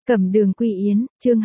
Cẩm Đường Quy Yến, chương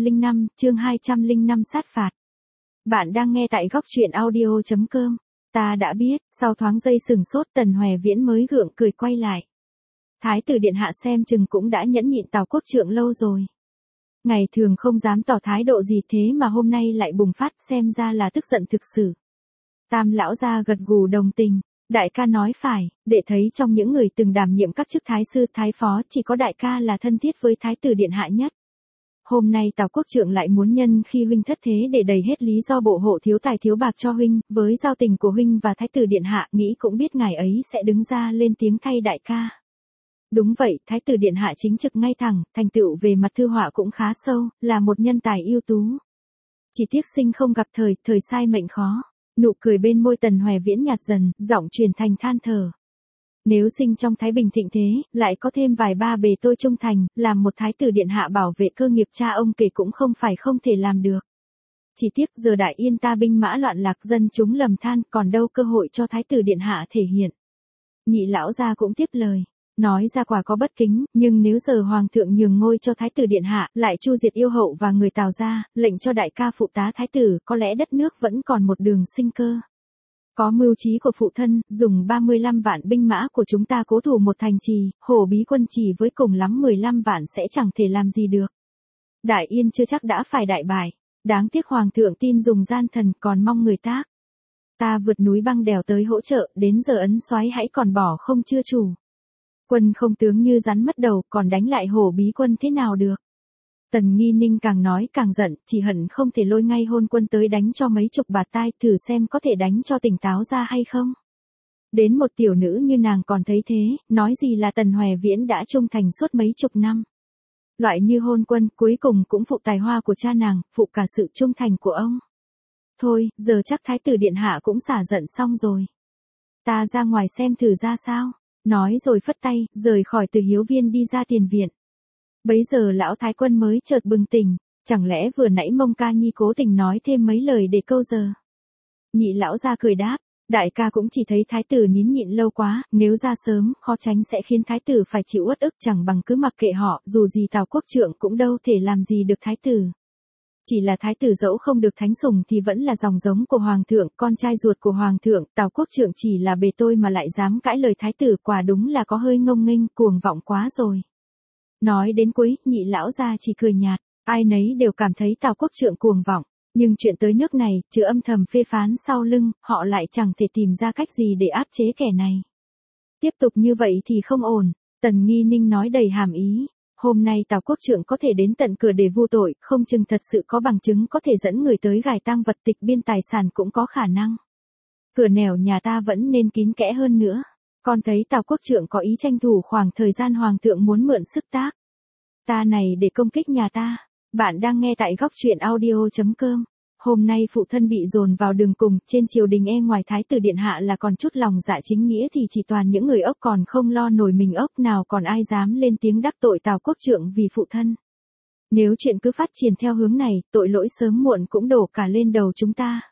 205 sát phạt. Bạn đang nghe tại góc truyện audio.com. Ta đã biết, sau thoáng giây sừng sốt Tần Hoè Viễn mới gượng cười quay lại. Thái tử điện hạ xem chừng cũng đã nhẫn nhịn Tào Quốc Trượng lâu rồi. Ngày thường không dám tỏ thái độ gì thế mà hôm nay lại bùng phát, xem ra là tức giận thực sự. Tam lão gia gật gù đồng tình. Đại ca nói phải, để thấy trong những người từng đảm nhiệm các chức thái sư thái phó chỉ có đại ca là thân thiết với thái tử điện hạ nhất. Hôm nay Tào Quốc Trượng lại muốn nhân khi huynh thất thế để đầy hết lý do bộ hộ thiếu tài thiếu bạc cho huynh, với giao tình của huynh và thái tử điện hạ nghĩ cũng biết ngài ấy sẽ đứng ra lên tiếng thay đại ca. Đúng vậy, thái tử điện hạ chính trực ngay thẳng, thành tựu về mặt thư họa cũng khá sâu, là một nhân tài ưu tú. Chỉ tiếc sinh không gặp thời sai mệnh khó. Nụ cười bên môi Tần Hoè Viễn nhạt dần, giọng truyền thành than thở. Nếu sinh trong Thái Bình thịnh thế, lại có thêm vài ba bề tôi trung thành, làm một thái tử điện hạ bảo vệ cơ nghiệp cha ông kể cũng không phải không thể làm được. Chỉ tiếc giờ đại yên ta binh mã loạn lạc, dân chúng lầm than, còn đâu cơ hội cho thái tử điện hạ thể hiện. Nhị lão gia cũng tiếp lời. Nói ra quả có bất kính, nhưng nếu giờ hoàng thượng nhường ngôi cho thái tử điện hạ, lại chu diệt yêu hậu và người Tào gia, lệnh cho đại ca phụ tá thái tử, có lẽ đất nước vẫn còn một đường sinh cơ. Có mưu trí của phụ thân, dùng 35 vạn binh mã của chúng ta cố thủ một thành trì, hổ bí quân trì với cùng lắm 15 vạn sẽ chẳng thể làm gì được. Đại yên chưa chắc đã phải đại bại, đáng tiếc hoàng thượng tin dùng gian thần, còn mong người tác. Ta vượt núi băng đèo tới hỗ trợ, đến giờ ấn soái hãy còn bỏ không chưa chủ. Quân không tướng như rắn mất đầu, còn đánh lại hổ bí quân thế nào được. Tần Nghi Ninh càng nói càng giận, chỉ hận không thể lôi ngay hôn quân tới đánh cho mấy chục bạt tai, thử xem có thể đánh cho tỉnh táo ra hay không. Đến một tiểu nữ như nàng còn thấy thế, nói gì là Tần Hoè Viễn đã trung thành suốt mấy chục năm. Loại như hôn quân cuối cùng cũng phụ tài hoa của cha nàng, phụ cả sự trung thành của ông. Thôi, giờ chắc thái tử điện hạ cũng xả giận xong rồi. Ta ra ngoài xem thử ra sao. Nói rồi phất tay, rời khỏi Từ Hiếu Viên đi ra tiền viện. Bấy giờ lão thái quân mới chợt bừng tỉnh, chẳng lẽ vừa nãy Mông Ca Nhi cố tình nói thêm mấy lời để câu giờ. Nhị lão ra cười đáp, đại ca cũng chỉ thấy thái tử nín nhịn lâu quá, nếu ra sớm, khó tránh sẽ khiến thái tử phải chịu uất ức, chẳng bằng cứ mặc kệ họ, dù gì Tào Quốc Trượng cũng đâu thể làm gì được thái tử. Chỉ là thái tử dẫu không được thánh sủng thì vẫn là dòng giống của hoàng thượng, con trai ruột của hoàng thượng, Tào Quốc Trượng chỉ là bề tôi mà lại dám cãi lời thái tử, quả đúng là có hơi ngông nghênh, cuồng vọng quá rồi. Nói đến cuối, nhị lão gia chỉ cười nhạt, ai nấy đều cảm thấy Tào Quốc Trượng cuồng vọng, nhưng chuyện tới nước này, chứ âm thầm phê phán sau lưng, họ lại chẳng thể tìm ra cách gì để áp chế kẻ này. Tiếp tục như vậy thì không ổn, Tần Nghi Ninh nói đầy hàm ý. Hôm nay Tào Quốc Trượng có thể đến tận cửa để vu tội, không chừng thật sự có bằng chứng có thể dẫn người tới gài tang vật, tịch biên tài sản cũng có khả năng. Cửa nẻo nhà ta vẫn nên kín kẽ hơn nữa. Con thấy Tào Quốc Trượng có ý tranh thủ khoảng thời gian hoàng thượng muốn mượn sức tác. Ta này để công kích nhà ta. Bạn đang nghe tại góc truyện audio.com. Hôm nay phụ thân bị dồn vào đường cùng, trên triều đình ngoài thái tử điện hạ là còn chút lòng dạ chính nghĩa thì chỉ toàn những người ốc, còn không lo nổi mình ốc, nào còn ai dám lên tiếng đắc tội Tào Quốc Trượng vì phụ thân. Nếu chuyện cứ phát triển theo hướng này, tội lỗi sớm muộn cũng đổ cả lên đầu chúng ta.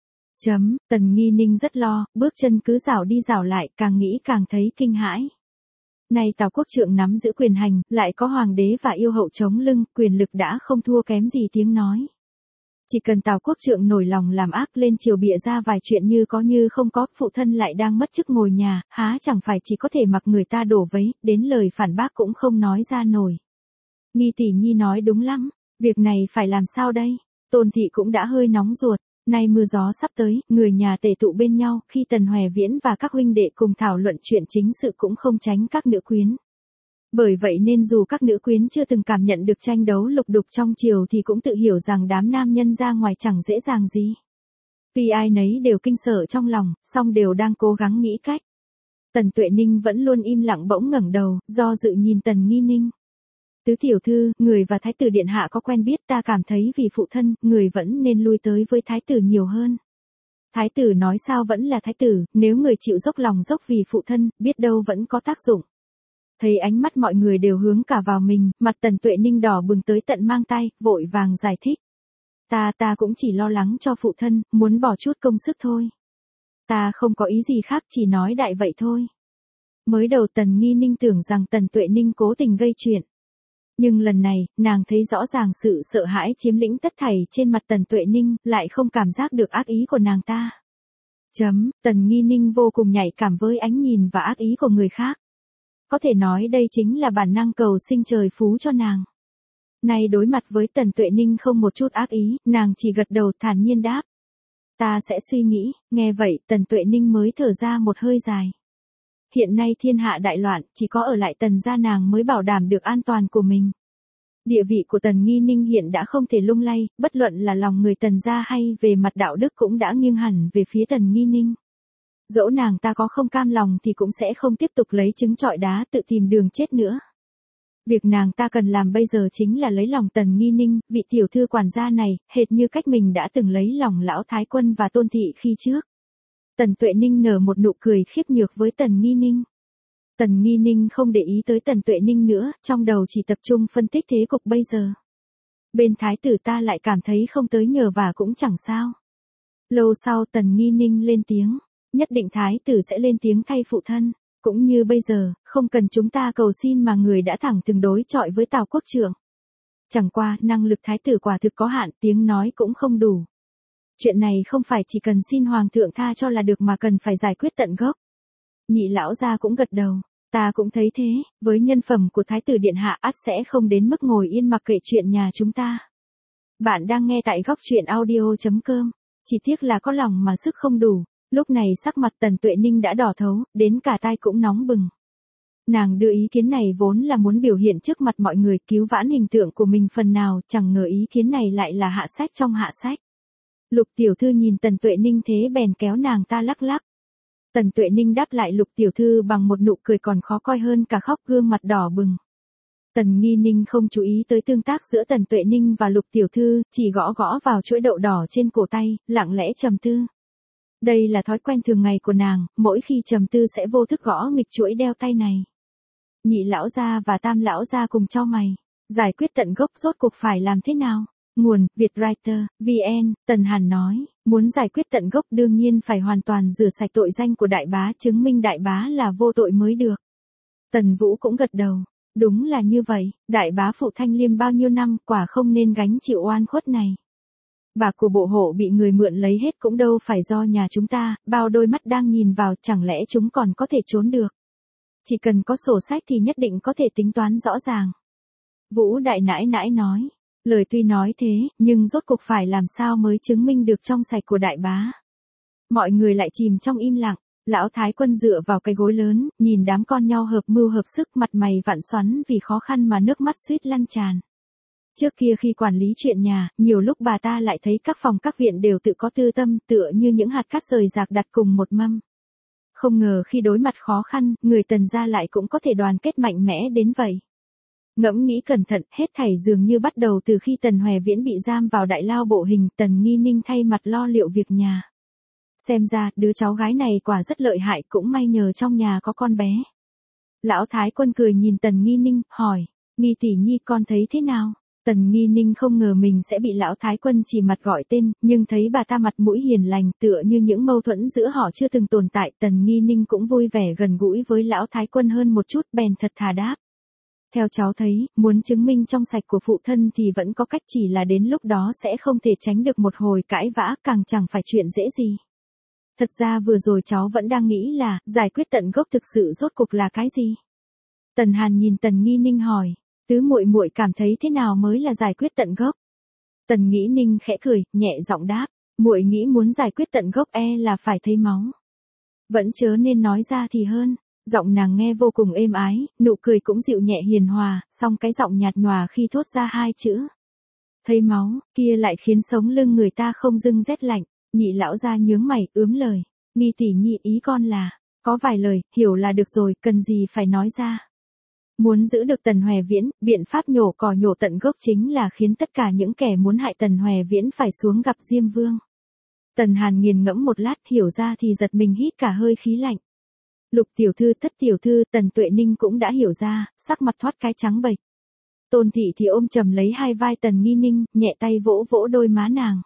Tần Nghi Ninh rất lo, bước chân cứ rảo đi rảo lại, càng nghĩ càng thấy kinh hãi. Nay Tào Quốc Trượng nắm giữ quyền hành, lại có hoàng đế và yêu hậu chống lưng, quyền lực đã không thua kém gì tiếng nói. Chỉ cần Tào Quốc Trượng nổi lòng làm ác lên triều bịa ra vài chuyện như có như không có, phụ thân lại đang mất chức ngồi nhà, há chẳng phải chỉ có thể mặc người ta đổ vấy, đến lời phản bác cũng không nói ra nổi. Nghi tỷ nhi nói đúng lắm, việc này phải làm sao đây? Tôn thị cũng đã hơi nóng ruột, nay mưa gió sắp tới, người nhà tề tụ bên nhau, khi Tần Hoè Viễn và các huynh đệ cùng thảo luận chuyện chính sự cũng không tránh các nữ quyến. Bởi vậy nên dù các nữ quyến chưa từng cảm nhận được tranh đấu lục đục trong triều thì cũng tự hiểu rằng đám nam nhân ra ngoài chẳng dễ dàng gì. Tuy ai nấy đều kinh sợ trong lòng, song đều đang cố gắng nghĩ cách. Tần Tuệ Ninh vẫn luôn im lặng, bỗng ngẩng đầu, do dự nhìn Tần Nghi Ninh. Tứ tiểu thư, người và thái tử điện hạ có quen biết, ta cảm thấy vì phụ thân, người vẫn nên lui tới với thái tử nhiều hơn. Thái tử nói sao vẫn là thái tử, nếu người chịu dốc lòng dốc vì phụ thân, biết đâu vẫn có tác dụng. Thấy ánh mắt mọi người đều hướng cả vào mình, mặt Tần Tuệ Ninh đỏ bừng tới tận mang tay, vội vàng giải thích. Ta cũng chỉ lo lắng cho phụ thân, muốn bỏ chút công sức thôi. Ta không có ý gì khác, chỉ nói đại vậy thôi. Mới đầu Tần Nghi Ninh tưởng rằng Tần Tuệ Ninh cố tình gây chuyện. Nhưng lần này, nàng thấy rõ ràng sự sợ hãi chiếm lĩnh tất thảy trên mặt Tần Tuệ Ninh, lại không cảm giác được ác ý của nàng ta. Tần Nghi Ninh vô cùng nhạy cảm với ánh nhìn và ác ý của người khác. Có thể nói đây chính là bản năng cầu sinh trời phú cho nàng. Nay đối mặt với Tần Tuệ Ninh không một chút ác ý, nàng chỉ gật đầu thản nhiên đáp. Ta sẽ suy nghĩ, nghe vậy Tần Tuệ Ninh mới thở ra một hơi dài. Hiện nay thiên hạ đại loạn, chỉ có ở lại Tần gia nàng mới bảo đảm được an toàn của mình. Địa vị của Tần Nghi Ninh hiện đã không thể lung lay, bất luận là lòng người Tần gia hay về mặt đạo đức cũng đã nghiêng hẳn về phía Tần Nghi Ninh. Dẫu nàng ta có không cam lòng thì cũng sẽ không tiếp tục lấy trứng trọi đá tự tìm đường chết nữa. Việc nàng ta cần làm bây giờ chính là lấy lòng Tần Nghi Ninh, vị tiểu thư quản gia này, hệt như cách mình đã từng lấy lòng lão Thái Quân và Tôn Thị khi trước. Tần Tuệ Ninh nở một nụ cười khiếp nhược với Tần Nghi Ninh. Tần Nghi Ninh không để ý tới Tần Tuệ Ninh nữa, trong đầu chỉ tập trung phân tích thế cục bây giờ. Bên thái tử ta lại cảm thấy không tới nhờ và cũng chẳng sao. Lâu sau Tần Nghi Ninh lên tiếng, nhất định thái tử sẽ lên tiếng thay phụ thân. Cũng như bây giờ, không cần chúng ta cầu xin mà người đã thẳng thừng đối chọi với Tào quốc trưởng. Chẳng qua, năng lực thái tử quả thực có hạn, tiếng nói cũng không đủ. Chuyện này không phải chỉ cần xin hoàng thượng tha cho là được mà cần phải giải quyết tận gốc. Nhị lão gia cũng gật đầu, ta cũng thấy thế, với nhân phẩm của thái tử điện hạ ắt sẽ không đến mức ngồi yên mặc kệ chuyện nhà chúng ta. Bạn đang nghe tại góc truyện audio.com, chỉ tiếc là có lòng mà sức không đủ. Lúc này sắc mặt Tần Tuệ Ninh đã đỏ thấu, đến cả tai cũng nóng bừng. Nàng đưa ý kiến này vốn là muốn biểu hiện trước mặt mọi người cứu vãn hình tượng của mình phần nào, chẳng ngờ ý kiến này lại là hạ sách trong hạ sách. Lục tiểu thư nhìn Tần Tuệ Ninh thế bèn kéo nàng ta lắc lắc. Tần Tuệ Ninh đáp lại Lục tiểu thư bằng một nụ cười còn khó coi hơn cả khóc, gương mặt đỏ bừng. Tần Nghi Ninh không chú ý tới tương tác giữa Tần Tuệ Ninh và Lục tiểu thư, chỉ gõ gõ vào chuỗi đậu đỏ trên cổ tay, lặng lẽ trầm tư. Đây là thói quen thường ngày của nàng, mỗi khi trầm tư sẽ vô thức gõ nghịch chuỗi đeo tay này. Nhị lão gia và tam lão gia cùng chau mày. Giải quyết tận gốc rốt cuộc phải làm thế nào? Nguồn, Vietwriter, VN, Tần Hàn nói, muốn giải quyết tận gốc đương nhiên phải hoàn toàn rửa sạch tội danh của đại bá, chứng minh đại bá là vô tội mới được. Tần Vũ cũng gật đầu. Đúng là như vậy, đại bá phụ Thanh Liêm bao nhiêu năm quả không nên gánh chịu oan khuất này. Bạc của bộ hộ bị người mượn lấy hết cũng đâu phải do nhà chúng ta, bao đôi mắt đang nhìn vào chẳng lẽ chúng còn có thể trốn được. Chỉ cần có sổ sách thì nhất định có thể tính toán rõ ràng. Vũ đại nãi nãi nói, lời tuy nói thế, nhưng rốt cuộc phải làm sao mới chứng minh được trong sạch của đại bá. Mọi người lại chìm trong im lặng, lão Thái Quân dựa vào cái gối lớn, nhìn đám con nhau hợp mưu hợp sức, mặt mày vặn xoắn vì khó khăn mà nước mắt suýt lăn tràn. Trước kia khi quản lý chuyện nhà, nhiều lúc bà ta lại thấy các phòng các viện đều tự có tư tâm, tựa như những hạt cát rời rạc đặt cùng một mâm. Không ngờ khi đối mặt khó khăn, người Tần gia lại cũng có thể đoàn kết mạnh mẽ đến vậy. Ngẫm nghĩ cẩn thận, hết thảy dường như bắt đầu từ khi Tần Hoè Viễn bị giam vào đại lao bộ hình, Tần Nghi Ninh thay mặt lo liệu việc nhà. Xem ra, đứa cháu gái này quả rất lợi hại, cũng may nhờ trong nhà có con bé. Lão Thái Quân cười nhìn Tần Nghi Ninh, hỏi, Nghi tỷ nhi con thấy thế nào? Tần Nghi Ninh không ngờ mình sẽ bị lão Thái Quân chỉ mặt gọi tên, nhưng thấy bà ta mặt mũi hiền lành, tựa như những mâu thuẫn giữa họ chưa từng tồn tại, Tần Nghi Ninh cũng vui vẻ gần gũi với lão Thái Quân hơn một chút, bèn thật thà đáp. Theo cháu thấy, muốn chứng minh trong sạch của phụ thân thì vẫn có cách, chỉ là đến lúc đó sẽ không thể tránh được một hồi cãi vã, càng chẳng phải chuyện dễ gì. Thật ra vừa rồi cháu vẫn đang nghĩ là, giải quyết tận gốc thực sự rốt cuộc là cái gì? Tần Hàn nhìn Tần Nghi Ninh hỏi. Tứ muội muội cảm thấy thế nào mới là giải quyết tận gốc? Tần Nghĩ Ninh khẽ cười, nhẹ giọng đáp, muội nghĩ muốn giải quyết tận gốc là phải thấy máu. Vẫn chớ nên nói ra thì hơn. Giọng nàng nghe vô cùng êm ái, nụ cười cũng dịu nhẹ hiền hòa, song cái giọng nhạt nhòa khi thốt ra hai chữ. Thấy máu, kia lại khiến sống lưng người ta không dưng rét lạnh. Nhị lão gia nhướng mày, ướm lời. Nghi tỷ nhi ý con là, có vài lời, hiểu là được rồi, cần gì phải nói ra. Muốn giữ được Tần Hoè Viễn, biện pháp nhổ cỏ nhổ tận gốc chính là khiến tất cả những kẻ muốn hại Tần Hoè Viễn phải xuống gặp Diêm Vương. Tần Hàn nghiền ngẫm một lát, hiểu ra thì giật mình hít cả hơi khí lạnh. Lục tiểu thư, Thất tiểu thư, Tần Tuệ Ninh cũng đã hiểu ra, sắc mặt thoát cái trắng bệch. Tôn thị thì ôm chầm lấy hai vai Tần Nghi Ninh, nhẹ tay vỗ vỗ đôi má nàng.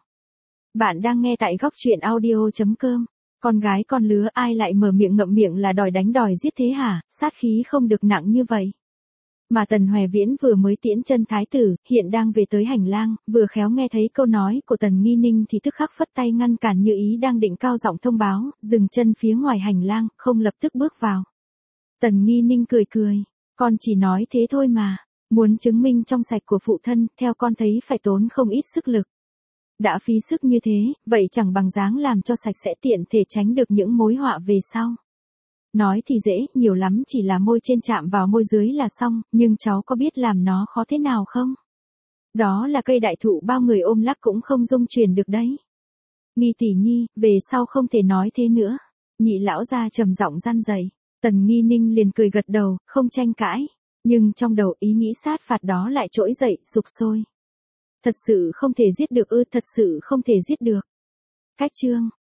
Bạn đang nghe tại góc truyện audio.com. Con gái con lứa ai lại mở miệng ngậm miệng là đòi đánh đòi giết thế hả, sát khí không được nặng như vậy. Mà Tần Hoè Viễn vừa mới tiễn chân thái tử, hiện đang về tới hành lang, vừa khéo nghe thấy câu nói của Tần Nghi Ninh thì tức khắc phất tay ngăn cản, như ý đang định cao giọng thông báo, dừng chân phía ngoài hành lang, không lập tức bước vào. Tần Nghi Ninh cười cười, con chỉ nói thế thôi mà, muốn chứng minh trong sạch của phụ thân, theo con thấy phải tốn không ít sức lực. Đã phí sức như thế, vậy chẳng bằng dáng làm cho sạch sẽ, tiện thể tránh được những mối họa về sau. Nói thì dễ, nhiều lắm chỉ là môi trên chạm vào môi dưới là xong, nhưng cháu có biết làm nó khó thế nào không? Đó là cây đại thụ bao người ôm lắc cũng không rung chuyển được đấy. Nghi tỷ nhi, về sau không thể nói thế nữa. Nhị lão gia trầm giọng răn dày. Tần Nghi Ninh liền cười gật đầu, không tranh cãi. Nhưng trong đầu ý nghĩ sát phạt đó lại trỗi dậy, sục sôi. Thật sự không thể giết được ư, thật sự không thể giết được. Cách chương